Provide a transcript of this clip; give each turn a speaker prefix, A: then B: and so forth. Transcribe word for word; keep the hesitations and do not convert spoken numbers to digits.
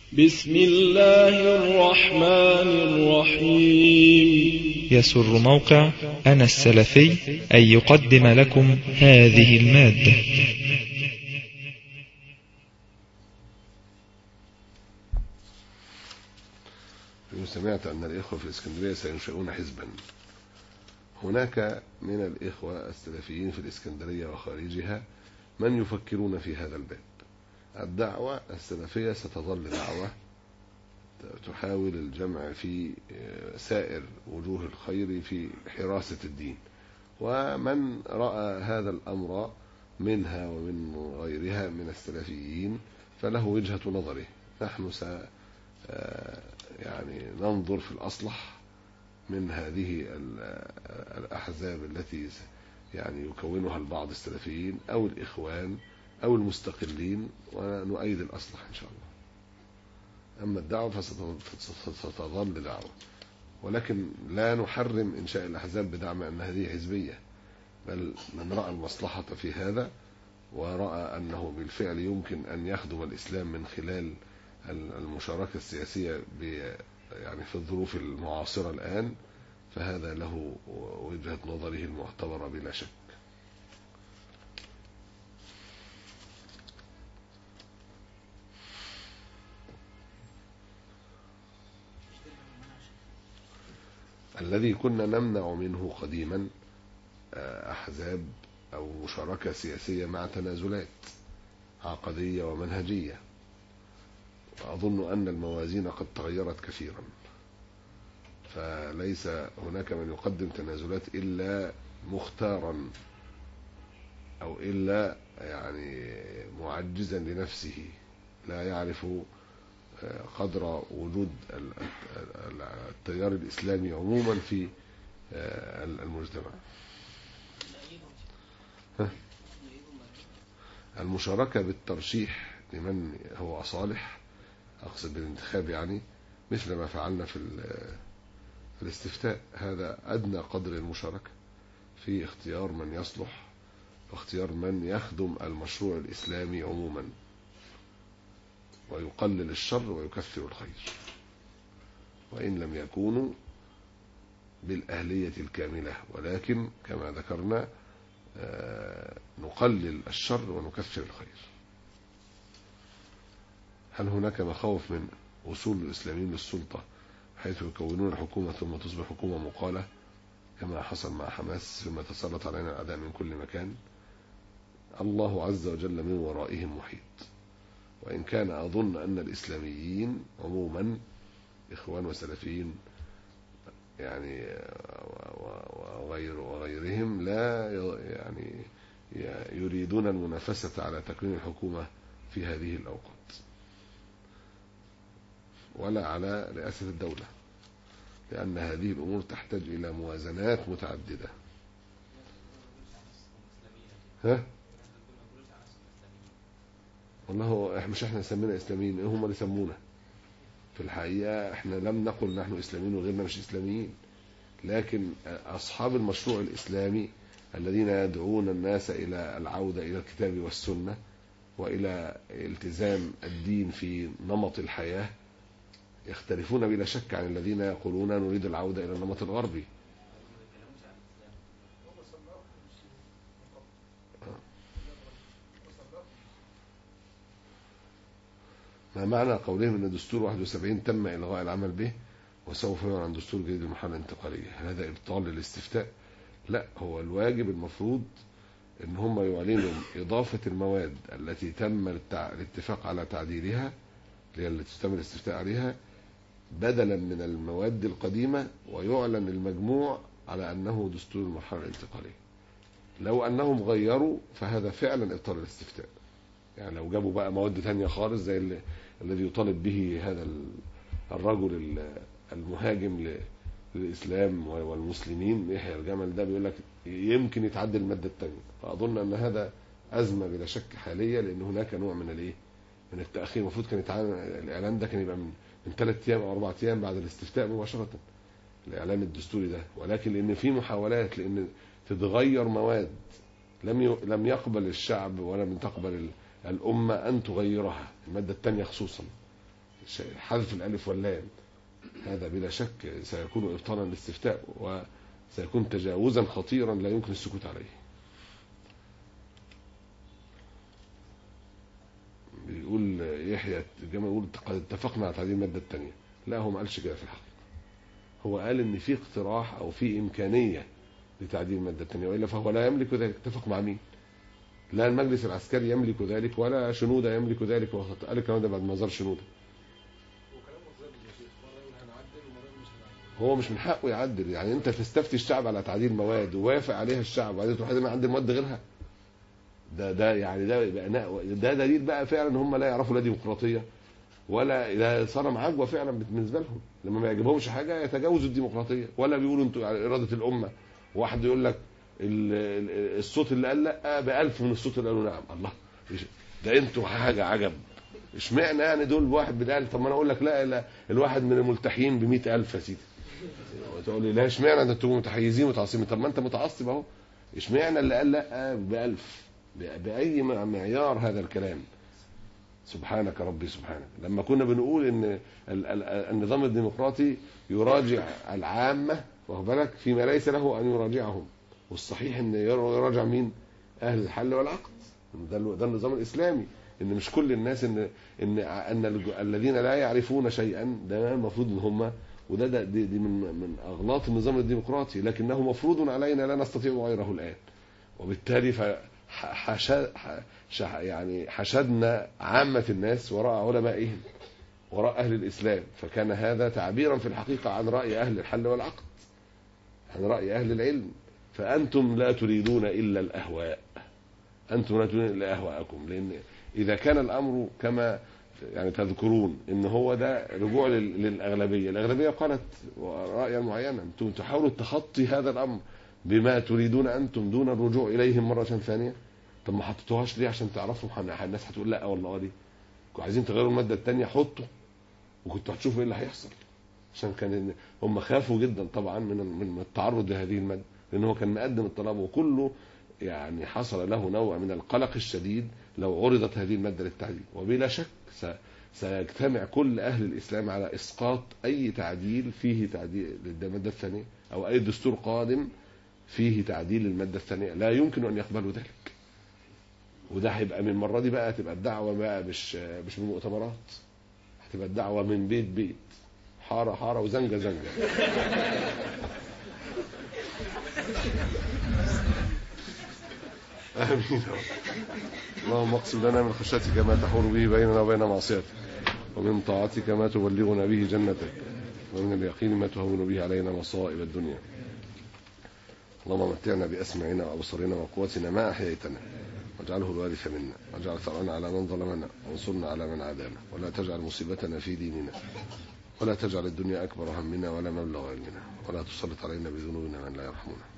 A: بسم الله الرحمن الرحيم.
B: يسر موقع أنا السلفي أن يقدم لكم هذه المادة.
C: سمعت أن الإخوة في الإسكندرية سينشئون حزبا. هناك من الإخوة السلفيين في الإسكندرية وخارجها من يفكرون في هذا الباب. الدعوة السلفية ستظل دعوة تحاول الجمع في سائر وجوه الخير في حراسة الدين، ومن رأى هذا الأمر منها ومن غيرها من السلفيين فله وجهة نظره. نحن س يعني ننظر في الأصلح من هذه الأحزاب التي يعني يكونها البعض السلفيين أو الإخوان أو المستقلين، ونؤيد الأصلح إن شاء الله. أما الدعوة فستظل دعوة، ولكن لا نحرم إنشاء الأحزاب بدعم أن هذه حزبية، بل من رأى المصلحة في هذا ورأى أنه بالفعل يمكن أن يخدم الإسلام من خلال المشاركة السياسية يعني في الظروف المعاصرة الآن، فهذا له وجهة نظره المعتبرة بلا شك. الذي كنا نمنع منه قديما أحزاب أو مشاركة سياسية مع تنازلات عقدية ومنهجية، وأظن أن الموازين قد تغيرت كثيرا، فليس هناك من يقدم تنازلات إلا مختارا أو إلا يعني معجزا لنفسه لا يعرف قدر وجود التيار الإسلامي عموما في المجتمع. المشاركة بالترشيح لمن هو صالح، أقصد بالانتخاب يعني، مثل ما فعلنا في الاستفتاء، هذا أدنى قدر المشاركة في اختيار من يصلح واختيار من يخدم المشروع الإسلامي عموما ويقلل الشر ويكثر الخير، وإن لم يكونوا بالأهلية الكاملة، ولكن كما ذكرنا نقلل الشر ونكثر الخير. هل هناك مخاوف من وصول الإسلاميين للسلطة حيث يكونون الحكومة ثم تصبح حكومة مقالة كما حصل مع حماس ثم تسلط علينا الأعداء من كل مكان؟ الله عز وجل من ورائهم محيط، وإن كان أظن أن الإسلاميين عموما إخوان وسلفيين يعني وغير وغيرهم لا يعني يريدون المنافسة على تكوين الحكومة في هذه الأوقات ولا على رئاسة الدولة، لأن هذه الأمور تحتاج إلى موازنات متعددة. ها؟ والله مش احنا نسمينا إسلاميين، هم اللي يسمونا. في الحقيقة احنا لم نقل نحن إسلاميين وغيرنا مش إسلاميين، لكن أصحاب المشروع الإسلامي الذين يدعون الناس إلى العودة إلى الكتاب والسنة وإلى التزام الدين في نمط الحياة يختلفون بلا شك عن الذين يقولون نريد العودة إلى النمط الغربي. ما معنى قولهم أن دستور واحد وسبعين تم إلغاء العمل به وسوف يعلن عن دستور جديد للمرحلة الانتقالية؟ هذا إبطال للاستفتاء؟ لا، هو الواجب المفروض ان هم يعلنوا إضافة المواد التي تم الاتفاق على تعديلها اللي هي التي تم الاستفتاء عليها بدلا من المواد القديمة، ويعلن المجموع على أنه دستور المرحلة الانتقالية. لو أنهم غيروا فهذا فعلا إبطال الاستفتاء، يعني لو جابوا بقى مواد تانية خالص زي اللي الذي يطالب به هذا الرجل المهاجم للإسلام والمسلمين يحيى الجمل ده، بيقول لك يمكن يتعدل المادة التانية، فأظن أن هذا أزمة بلا شك حالية، لأن هناك نوع من الإيه من التأخير. المفروض كان يتعلن الإعلان ده كان يبقى من من ثلاث أيام أو أربع أيام بعد الاستفتاء مباشرة، الإعلان الدستوري ده، ولكن لأن في محاولات لأن تتغير مواد لم ي... لم يقبل الشعب ولم تقبل الأمة أن تغيرها، المادة الثانية خصوصا حذف الألف واللام، هذا بلا شك سيكون إبطالا للاستفتاء وسيكون تجاوزا خطيرا لا يمكن السكوت عليه. بيقول يحيى الجمال يقول قد اتفقنا على تعديل المادة الثانية. لا، هو ما قالش كده في الحقيقة، هو قال ان في اقتراح او في امكانية لتعديل المادة الثانية، وإلا فهو لا يملك ذلك. اتفق مع مين؟ لا المجلس العسكري يملك ذلك ولا شنودة يملك ذلك. وقال الكلام ده بعد ما زار شنودة. هو مش من حقه يعدل، يعني انت تستفتي الشعب على تعديل مواد ووافق عليها الشعب وبعدين تروح ما عندي مواد غيرها؟ ده ده يعني ده ده دليل بقى فعلا ان هم لا يعرفوا لا ديمقراطيه ولا ده صنم عجوه فعلا بالنسبه لهم. لما ما يعجبهمش حاجه يتجاوزوا الديمقراطيه، ولا بيقولوا انتوا على اراده الامه. واحد يقول لك الصوت اللي قال لا بألف من الصوت اللي قالوا نعم. الله، ده انتوا حاجه عجب. اشمعنى يعني دول واحد بالألف؟ طب ما انا اقول لك لا, لا الواحد من الملتحين بمئة ألف يا سيدي. وتقول لي لا اشمعنى ده انتوا متحيزين متعصبين؟ طب ما انت متعصب اهو. اشمعنى اللي قال لا بألف؟ بأي معيار هذا الكلام؟ سبحانك ربي سبحانك. لما كنا بنقول ان النظام الديمقراطي يراجع العامة واخد بالك فيما ليس له ان يراجعهم، والصحيح ان يراجع مين؟ اهل الحل والعقد. ده ده النظام الاسلامي، ان مش كل الناس ان ان ان الذين لا يعرفون شيئا ده المفروض ان هم، وده ده دي, دي من من اغلاط النظام الديمقراطي، لكنه مفروض علينا لا نستطيع غيره الان. وبالتالي ف حشد يعني حشدنا عامة الناس وراء علمائهم وراء أهل الإسلام، فكان هذا تعبيرا في الحقيقة عن رأي أهل الحل والعقد، عن رأي أهل العلم. فأنتم لا تريدون إلا الأهواء، أنتم لا تريدون إلا أهواءكم. لأن إذا كان الأمر كما يعني تذكرون إن هو ده رجوع للأغلبية، الأغلبية قالت رأيا معينا، أنتم تحاولوا تخطي هذا الأمر بما تريدون أنتم دون الرجوع إليهم مرة ثانية. طب ما حطيتوهاش ليه؟ عشان تعرفوا الناس هتقول لا والله دي كنتوا عايزين تغيروا المادة الثانية حطوا وكنتوا هتشوفوا ايه اللي هيحصل. عشان كان هم خافوا جدا طبعا من من التعرض لهذه المادة، لأن هو كان مقدم الطلب وكله يعني حصل له نوع من القلق الشديد لو عرضت هذه المادة للتعديل. وبلا شك سيجتمع كل أهل الإسلام على إسقاط أي تعديل فيه تعديل للمادة الثانية أو أي دستور قادم فيه تعديل للمادة الثانية، لا يمكن أن يقبلوا ذلك. وده هيبقى من المرة دي بقى تبقى الدعوة بقى مش مش من مؤتمرات، هتبقى الدعوة من بيت بيت، حارة حارة وزنجة زنجة. آمين. اللهم اقسم لنا من خشيتك ما تحول به بيننا وبين معصيتك، ومن طاعتك ما تبلغنا به جنتك، ومن اليقين ما تهون به علينا مصائب الدنيا. اللهم متعنا بأسمعنا وأبصرنا وقوتنا ما أحييتنا، واجعله الوارث منا، واجعل ثأرنا على من ظلمنا، وانصرنا على من عادانا، ولا تجعل مصيبتنا في ديننا، ولا تجعل الدنيا أكبر همنا ولا مبلغ علمنا، ولا تسلط علينا بذنوبنا من لا يرحمنا.